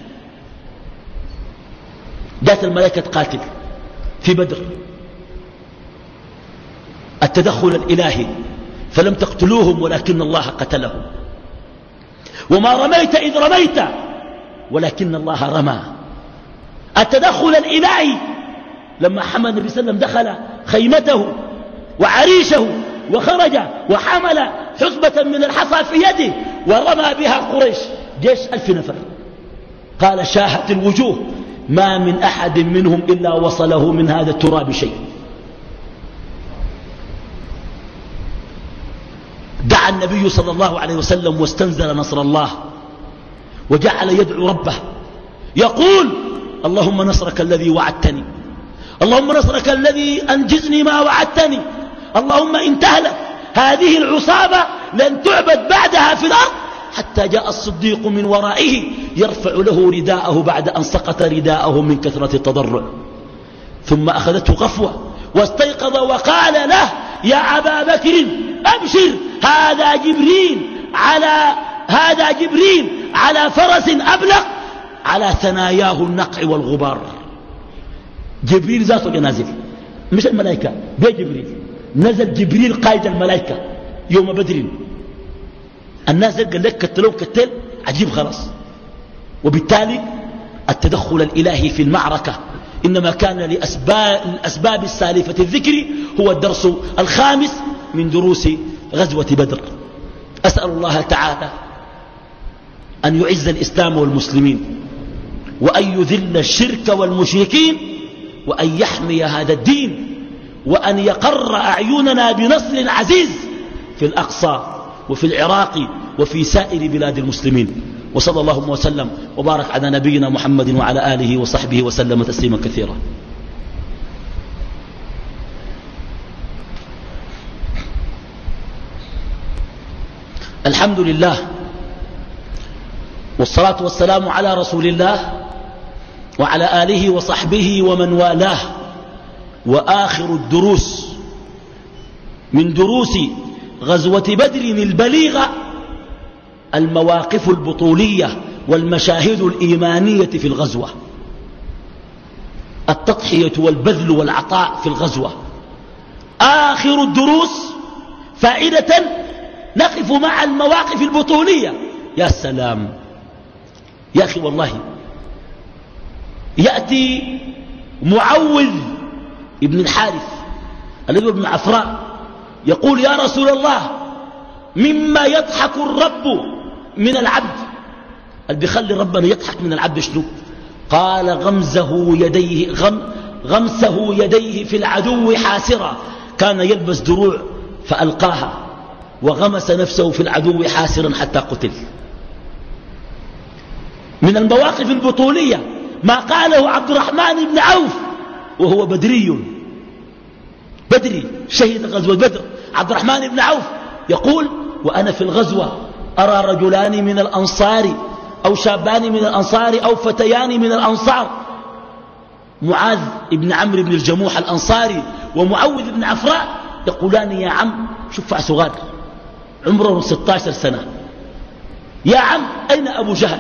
جاءت الملائكة قاتل في بدر. التدخل الإلهي، فلم تقتلوهم ولكن الله قتلهم. وما رميت إذ رميت ولكن الله رمى. التدخل الإلهي لما حمل النبي صلى الله عليه وسلم دخل خيمته وعريشه وخرج وحمل حصبة من الحصى في يده ورمى بها قريش جيش ألف نفر. قال: شاهت الوجوه ما من أحد منهم إلا وصله من هذا التراب شيء. دعا النبي صلى الله عليه وسلم واستنزل نصر الله وجعل يدعو ربه يقول: اللهم نصرك الذي وعدتني، اللهم نصرك الذي أنجزني ما وعدتني، اللهم إن تهلك هذه العصابة لن تعبد بعدها في الأرض. حتى جاء الصديق من ورائه يرفع له رداءه بعد أن سقط رداءه من كثرة التضرع، ثم أخذته غفوة واستيقظ وقال له: يا أبا بكر أبشر، هذا جبريل على هذا جبريل على فرس أبلق على ثناياه النقع والغبار. جبريل ذاته نازل، مش الملائكة، بيه جبريل نزل. جبريل قائد الملائكة يوم بدر. الناس قال لك كتلون كتل عجيب خلاص. وبالتالي التدخل الإلهي في المعركة إنما كان لأسباب السالفة الذكر هو الدرس الخامس من دروس غزوة بدر. أسأل الله تعالى أن يعز الإسلام والمسلمين، وأن يذل الشرك والمشركين، وأن يحمي هذا الدين، وأن يقر أعيننا بنصر عزيز في الأقصى وفي العراق وفي سائر بلاد المسلمين. وصلى الله وسلم وبارك على نبينا محمد وعلى آله وصحبه وسلم تسليما كثيرا. الحمد لله والصلاة والسلام على رسول الله وعلى آله وصحبه ومن والاه. وآخر الدروس من دروس غزوة بدر البليغة المواقف البطولية والمشاهد الإيمانية في الغزوة، التضحية والبذل والعطاء في الغزوة. آخر الدروس فائدة نقف مع المواقف البطولية. يا سلام يا أخي، والله يأتي معوذ ابن الحارث الذي ابن عفراء يقول: يا رسول الله، مما يضحك الرب من العبد، اللي بيخلي ربنا يضحك من العبد شنو؟ قال: غمزه يديه غم غمسه يديه في العدو حاسرا، كان يلبس دروع فألقاها وغمس نفسه في العدو حاسرا حتى قتل. من المواقف البطولية ما قاله عبد الرحمن بن عوف وهو بدري بدري شهد غزوة بدر. عبد الرحمن بن عوف يقول: وأنا في الغزوة أرى رجلان من الأنصار أو شابان من الأنصار أو فتيان من الأنصار، معاذ بن عمرو بن الجموح الأنصاري ومعوذ بن عفراء، يقولان: يا عم، شوف صغار عمرهم ستة عشر سنة، يا عم أين أبو جهل؟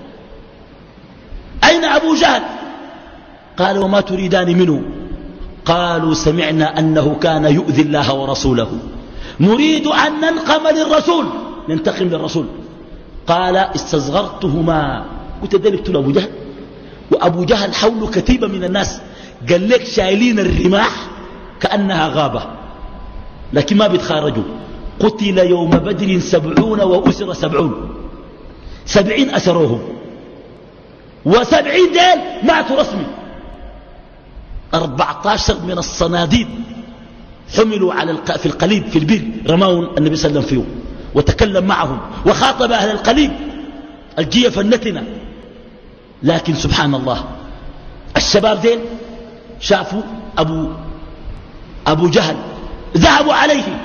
أين أبو جهل؟ قال: وما تريدان منه؟ قالوا: سمعنا أنه كان يؤذي الله ورسوله، نريد أن ننقم للرسول، ننتقم للرسول. قال: استصغرتهما، قلت ده يقتل أبو جهل، وأبو جهل حوله كتيبة من الناس، قال لك شايلين الرماح كأنها غابة، لكن ما بيتخارجوا. قتل يوم بدر سبعون وأسر سبعون، سبعين أسروهم، وسبعين ديل ماتوا رسمي. أربعة عشر من الصناديد حملوا على الق... في القليب في البير، رماهم النبي صلى الله عليه وسلم فيهم وتكلم معهم وخاطب أهل القليب الجية فنتنا. لكن سبحان الله، الشباب دين شافوا أبو, أبو جهل، ذهبوا عليه.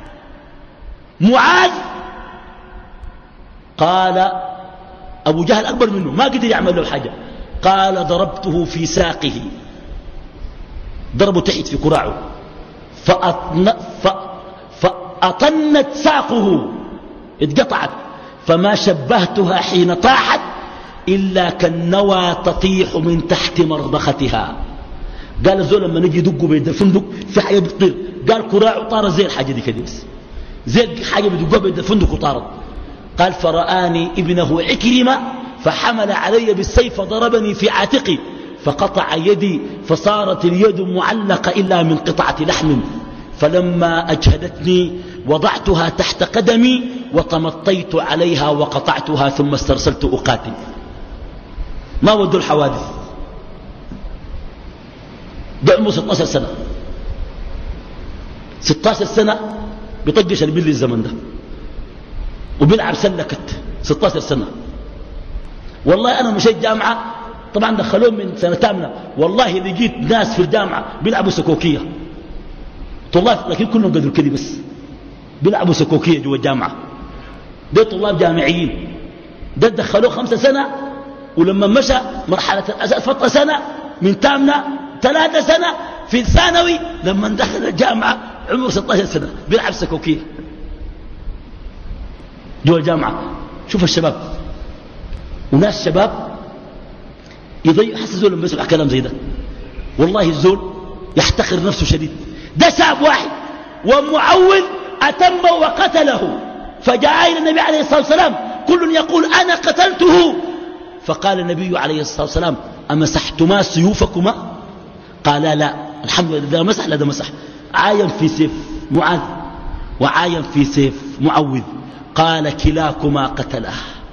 معاذ قال: أبو جهل أكبر منه، ما قدر يعمل له حاجة. قال: ضربته في ساقه، ضربه تحت في كراعه، فأطن... ف... فأطنت ساقه، اتقطعت، فما شبهتها حين طاحت إلا كالنوى تطيح من تحت مرضختها. قال الزول لما نجي يدقوا بيد الفندق في حاجة بتطير، قال كراعه طار زي الحاجة دي كده، بس زي حاجة بدقوا بيد الفندق وطارت. قال: فرآني ابنه عكرمة فحمل علي بالسيف ضربني في عاتقي فقطع يدي، فصارت اليد معلقة إلا من قطعة لحم، فلما أجهدتني وضعتها تحت قدمي وتمطيت عليها وقطعتها ثم استرسلت أقاتل. ما ودوا الحوادث، ده عمره ستة عشر سنة، ستة عشر سنة بيطقش البلي الزمن ده وبيلعب سلكت. ستة عشر سنة والله. أنا مشيت جامعة، طبعا دخلوهم من سنة تامنة، والله لقيت ناس في الجامعة بيلعبوا سكوكية طلاب، لكن كلهم قدروا كده، بس بيلعبوا سكوكية جوا الجامعة. ده طلاب جامعيين، ده دخلوه خمسة سنة، ولما مشى مرحلة الأساس فترة سنة، من تامنة ثلاثة سنة، في الثانوي لما دخل الجامعة عمره ستة عشر سنة بيلعب سكوكية جوا الجامعة. شوف الشباب، وناس شباب يضيع، حس الزول لما يسمع كلام زي ده والله الزول يحتقر نفسه شديد. ده شاب واحد ومعوذ أتم وقتله، فجاء إلى النبي عليه الصلاة والسلام كل يقول: أنا قتلته. فقال النبي عليه الصلاة والسلام: أمسحتما سيوفكما؟ قال: لا. الحمد لله، ده مسح، لا ده مسح. عاين في سيف معاذ وعاين في سيف معوذ. قال: كلاكما قتله.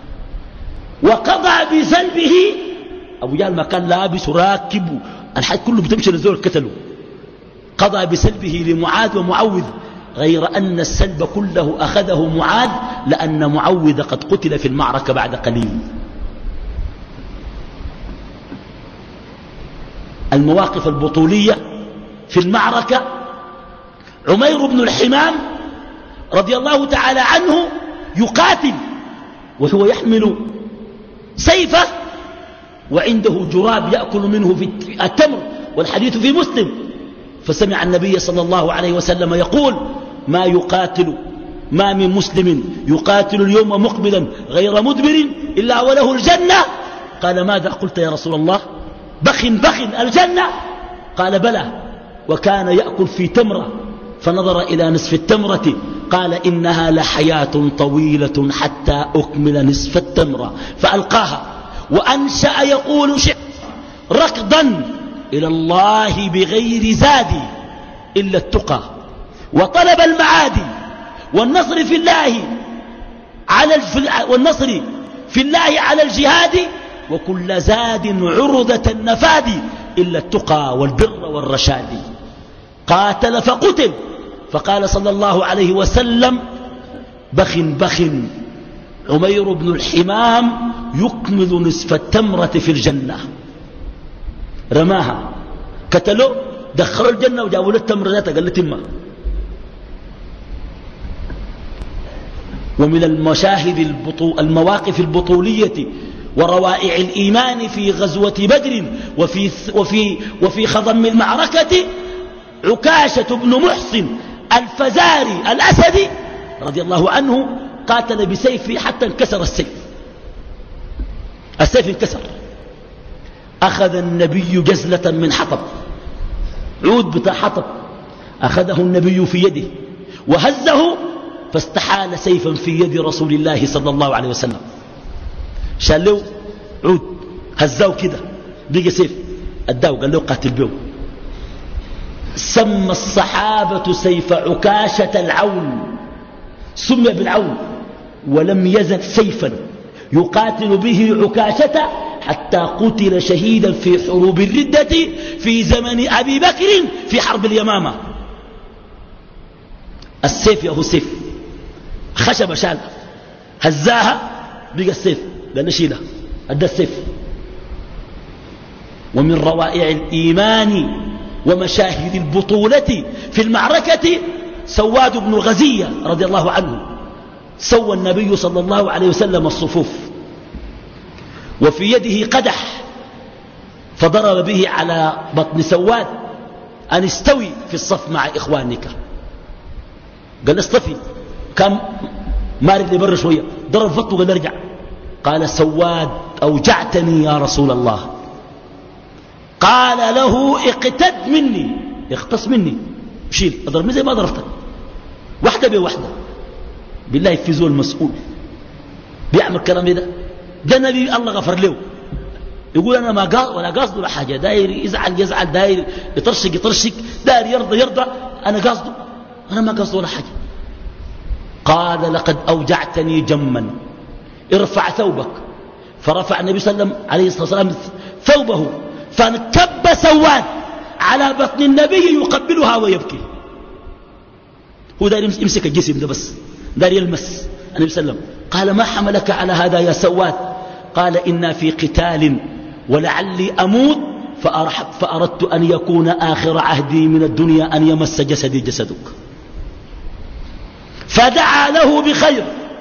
وقضى بسلبه. أبو جهل ما كان لابس وراكب الحاج كله بتمشي للزول قتله. قضى بسلبه لمعاذ ومعوذ، غير أن السلب كله أخذه معاذ، لأن معوذ قد قتل في المعركة بعد قليل. المواقف البطولية في المعركة: عمير بن الحمام رضي الله تعالى عنه يقاتل وهو يحمل سيفه وعنده جراب يأكل منه في التمر، والحديث في مسلم. فسمع النبي صلى الله عليه وسلم يقول: ما يقاتل ما من مسلم يقاتل اليوم مقبلا غير مدبر إلا وله الجنة. قال: ماذا قلت يا رسول الله؟ بخ بخ الجنة؟ قال: بلى. وكان يأكل في تمرة، فنظر إلى نصف التمرة قال: إنها لحياة طويلة حتى أكمل نصف التمرة، فألقاها وأنشأ يقول شعر ركضا إلى الله بغير زاد إلا التقى وطلب المعادي والنصر في الله على والنصر في الله على الجهاد وكل زاد عرضة النفاد إلا التقى والبر والرشاد. قاتل فقتل، فقال صلى الله عليه وسلم: بخ بخ عمير بن الحمام يكمل نصف التمرة في الجنة. رماها، قتلوا، دخلوا الجنة وجابوا له التمرة ذاتها، قال له تمه. ومن المشاهد البطو المواقف البطولية وروائع الإيمان في غزوة بدر وفي, وفي, وفي خضم المعركة عكاشة بن محصن الفزاري الأسدي رضي الله عنه قاتل بسيفه حتى انكسر السيف. السيف انكسر، أخذ النبي جزلة من حطب، عود بتاع حطب، أخذه النبي في يده وهزه فاستحال سيفا في يد رسول الله صلى الله عليه وسلم. شال له عود هزاه كده بقى سيف، اداه قال له قاتل به. سمى الصحابة سيف عكاشة العون، سمي بالعون، ولم يزل سيفا يقاتل به عكاشة حتى قتل شهيدا في حروب الردة في زمن أبي بكر في حرب اليمامة. السيف يا هو سيف، خشب شال هزاها بقى السيف، قال نشيلها أدى السيف. ومن روائع الإيمان ومشاهد البطولة في المعركة سواد بن غزية رضي الله عنه. سوى النبي صلى الله عليه وسلم الصفوف وفي يده قدح، فضرب به على بطن سواد أن استوي في الصف مع إخوانك. قال اصطفي، كان مارد لبر شوية، ضرب فطه قال ارجع. قال سواد: أوجعتني يا رسول الله. قال له: اقتد مني، اختص مني، شيل، اضربني زي ما ضربتك، واحدة بواحدة. بالله يفزوا المسؤول بيعمل كلام ده، ده نبي الله غفر له، يقول أنا ما قاصد ولا قاصد ولا حاجة، داير يزعل يزعل، داير يطرشك يطرشك، داير يرضى يرضى، أنا قاصده، أنا ما قاصد ولا حاجة. قال: لقد أوجعتني جما، ارفع ثوبك. فرفع النبي صلى الله عليه وسلم ثوبه، فانكب سواد على بطن النبي يقبلها ويبكي. هو داير يمسك الجسم ده بس، داير يلمس النبي صلى الله عليه وسلم. قال: ما حملك على هذا يا سواد؟ قال: إنا في قتال ولعلي أموت فأردت أن يكون آخر عهدي من الدنيا أن يمس جسدي جسدك. فدعا له بخير.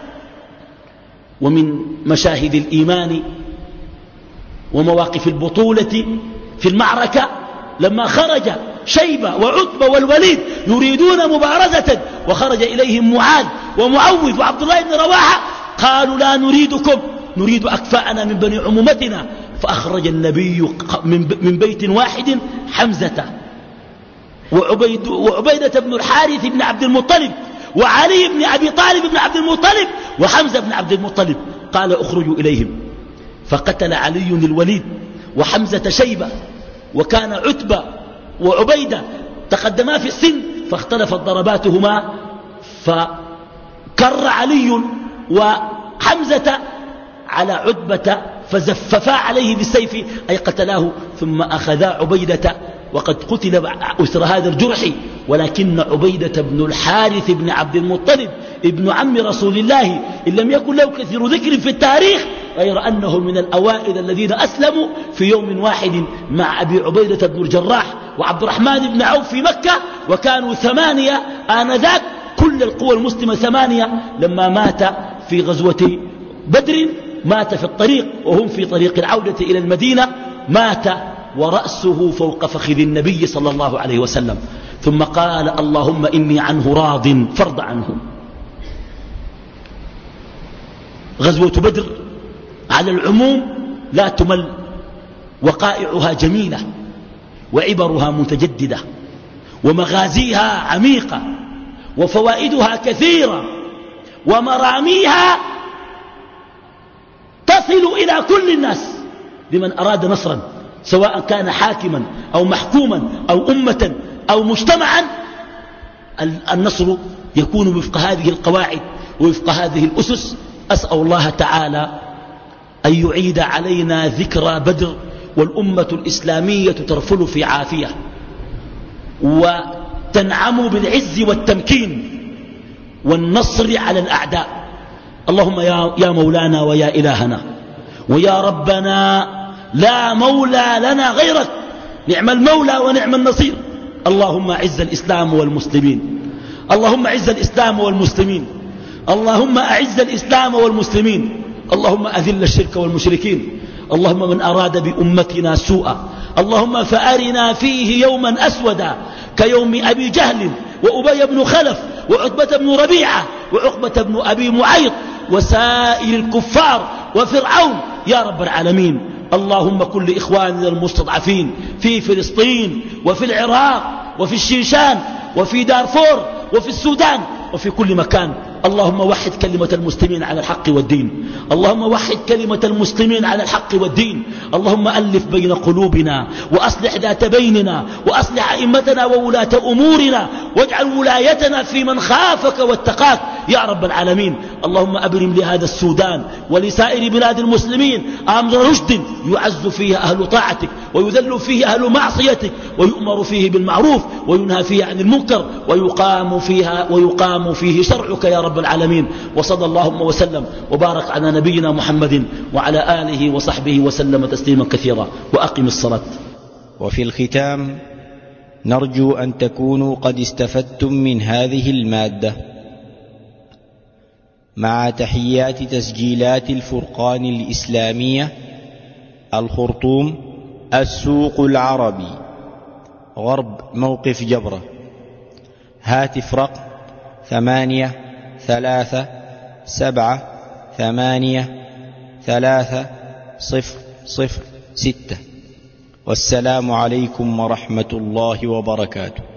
ومن مشاهد الإيمان ومواقف البطولة في المعركة لما خرج شيبة وعتبة والوليد يريدون مبارزة، وخرج إليهم معاذ ومعوذ وعبد الله بن رواحة، قالوا: لا نريدكم، نريد أكفاءنا من بني عمومتنا. فأخرج النبي من بيت واحد حمزة وعبيد وعبيدة بن الحارث بن عبد المطلب وعلي بن أبي طالب بن عبد المطلب وحمزة بن عبد المطلب. قال: اخرجوا إليهم. فقتل علي الوليد وحمزة شيبة، وكان عتبة وعبيدة تقدما في السن، فاختلفت ضرباتهما، فكر علي وحمزة على عتبة فزففا عليه بالسيف أي قتلاه، ثم أخذا عبيدة وقد قتل أسر هذا الجرح. ولكن عبيدة بن الحارث بن عبد المطلب ابن عم رسول الله إن لم يكن له كثير ذكر في التاريخ، غير أنه من الأوائل الذين أسلموا في يوم واحد مع أبي عبيدة بن الجراح وعبد الرحمن بن عوف في مكة، وكانوا ثمانية آنذاك، كل القوى المسلمة ثمانية. لما مات في غزوة بدر مات في الطريق وهم في طريق العودة إلى المدينة، مات ورأسه فوق فخذ النبي صلى الله عليه وسلم. ثم قال اللهم إني عنه راض فارض عنه. غزوة بدر على العموم لا تمل، وقائعها جميلة وعبرها متجددة ومغازيها عميقة وفوائدها كثيرة ومراميها تصل إلى كل الناس لمن أراد نصرا، سواء كان حاكما أو محكوما أو أمة أو مجتمعا. النصر يكون وفق هذه القواعد ووفق هذه الأسس. أسأل الله تعالى أن يعيد علينا ذكرى بدر والأمة الإسلامية ترفل في عافية وتنعم بالعز والتمكين والنصر على الأعداء. اللهم يا مولانا ويا إلهنا ويا ربنا، لا مولى لنا غيرك، نعم المولى ونعم النصير. اللهم أعز الإسلام والمسلمين، اللهم أعز الإسلام والمسلمين، اللهم أعز الإسلام والمسلمين، اللهم أذل الشرك والمشركين. اللهم من أراد بأمتنا سوءا اللهم فأرنا فيه يوما أسودا كيوم أبي جهل وأبي بن خلف وعتبة بن ربيعة وعقبة بن أبي معيط وسائر الكفار وفرعون يا رب العالمين. اللهم كن لإخواننا المستضعفين في فلسطين وفي العراق وفي الشيشان وفي دارفور وفي السودان وفي كل مكان. اللهم وحد كلمة المسلمين على الحق والدين، اللهم وحد كلمة المسلمين على الحق والدين. اللهم ألف بين قلوبنا وأصلح ذات بيننا وأصلح أئمتنا وولاة أمورنا واجعل ولايتنا في من خافك واتقاك يا رب العالمين. اللهم أبرم لهذا السودان ولسائر بلاد المسلمين أمر رشد يعز فيه أهل طاعتك ويذل فيه أهل معصيتك ويؤمر فيه بالمعروف وينهى فيه عن المنكر ويقام فيها ويقام فيه شرعك يا رب العالمين. وصلى اللهم وسلم وبارك على نبينا محمد وعلى آله وصحبه وسلم تسليما كثيرا. وأقم الصلاة. وفي الختام نرجو أن تكونوا قد استفدتم من هذه المادة، مع تحيات تسجيلات الفرقان الإسلامية، الخرطوم، السوق العربي، غرب موقف جبرة. هاتف رقم ثمانية ثلاثة سبعة ثمانية ثلاثة صفر صفر ستة. والسلام عليكم ورحمة الله وبركاته.